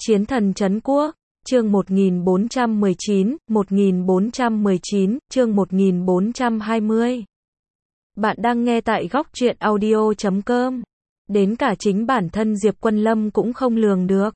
Chiến thần trấn quốc, chương 1419, chương 1420. Bạn đang nghe tại góc truyện audio.com. Đến cả chính bản thân Diệp Quân Lâm cũng không lường được.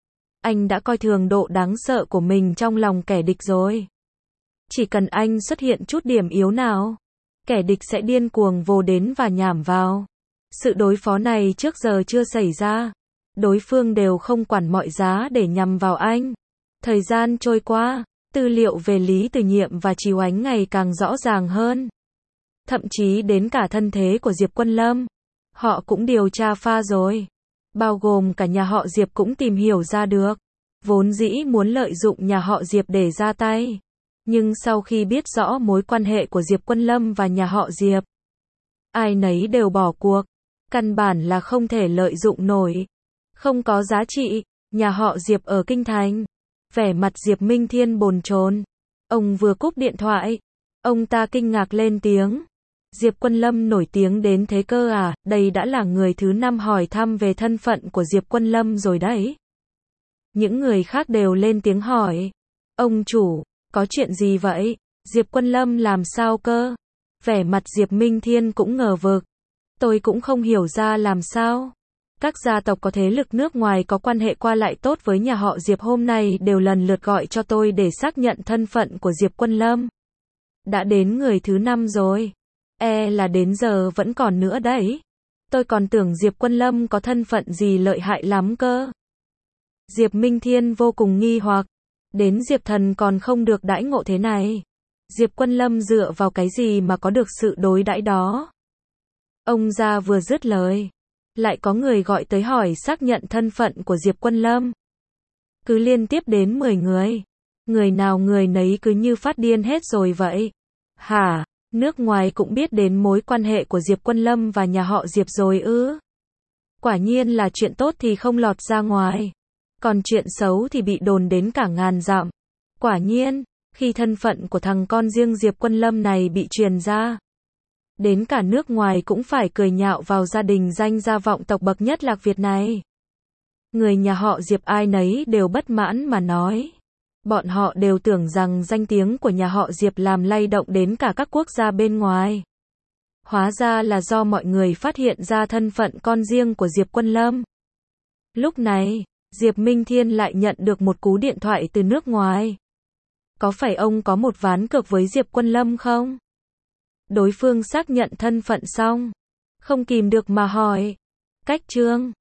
Anh đã coi thường độ đáng sợ của mình trong lòng kẻ địch rồi. Chỉ cần anh xuất hiện chút điểm yếu nào, kẻ địch sẽ điên cuồng vồ đến và nhảm vào. Sự đối phó này trước giờ chưa xảy ra. Đối phương đều không quản mọi giá để nhằm vào anh. Thời gian trôi qua, tư liệu về Lý Từ Nhiệm và Trì Oánh ngày càng rõ ràng hơn. Thậm chí đến cả thân thế của Diệp Quân Lâm, họ cũng điều tra pha rồi. Bao gồm cả nhà họ Diệp cũng tìm hiểu ra được. Vốn dĩ muốn lợi dụng nhà họ Diệp để ra tay. Nhưng sau khi biết rõ mối quan hệ của Diệp Quân Lâm và nhà họ Diệp, ai nấy đều bỏ cuộc. Căn bản là không thể lợi dụng nổi. Không có giá trị. Nhà họ Diệp ở Kinh Thành. Vẻ mặt Diệp Minh Thiên bồn chồn. Ông vừa cúp điện thoại, ông ta kinh ngạc lên tiếng. Diệp Quân Lâm nổi tiếng đến thế cơ à? Đây đã là người thứ 5 hỏi thăm về thân phận của Diệp Quân Lâm rồi đấy. Những người khác đều lên tiếng hỏi. Ông chủ, có chuyện gì vậy? Diệp Quân Lâm làm sao cơ? Vẻ mặt Diệp Minh Thiên cũng ngờ vực. Tôi cũng không hiểu ra làm sao. Các gia tộc có thế lực nước ngoài có quan hệ qua lại tốt với nhà họ Diệp hôm nay đều lần lượt gọi cho tôi để xác nhận thân phận của Diệp Quân Lâm. Đã đến người thứ 5 rồi. Là đến giờ vẫn còn nữa đấy. Tôi còn tưởng Diệp Quân Lâm có thân phận gì lợi hại lắm cơ. Diệp Minh Thiên vô cùng nghi hoặc. Đến Diệp Thần còn không được đãi ngộ thế này. Diệp Quân Lâm dựa vào cái gì mà có được sự đối đãi đó? Ông già vừa dứt lời, lại có người gọi tới hỏi xác nhận thân phận của Diệp Quân Lâm. Cứ liên tiếp đến 10 người. Người nào người nấy cứ như phát điên hết rồi vậy. Hả? Nước ngoài cũng biết đến mối quan hệ của Diệp Quân Lâm và nhà họ Diệp rồi ư? Quả nhiên là chuyện tốt thì không lọt ra ngoài. Còn chuyện xấu thì bị đồn đến cả ngàn dặm. Quả nhiên, khi thân phận của thằng con riêng Diệp Quân Lâm này bị truyền ra, đến cả nước ngoài cũng phải cười nhạo vào gia đình danh gia vọng tộc bậc nhất Lạc Việt này. Người nhà họ Diệp ai nấy đều bất mãn mà nói. Bọn họ đều tưởng rằng danh tiếng của nhà họ Diệp làm lay động đến cả các quốc gia bên ngoài. Hóa ra là do mọi người phát hiện ra thân phận con riêng của Diệp Quân Lâm. Lúc này, Diệp Minh Thiên lại nhận được một cú điện thoại từ nước ngoài. Có phải ông có một ván cược với Diệp Quân Lâm không? Đối phương xác nhận thân phận xong, không kìm được mà hỏi. Cách Trương,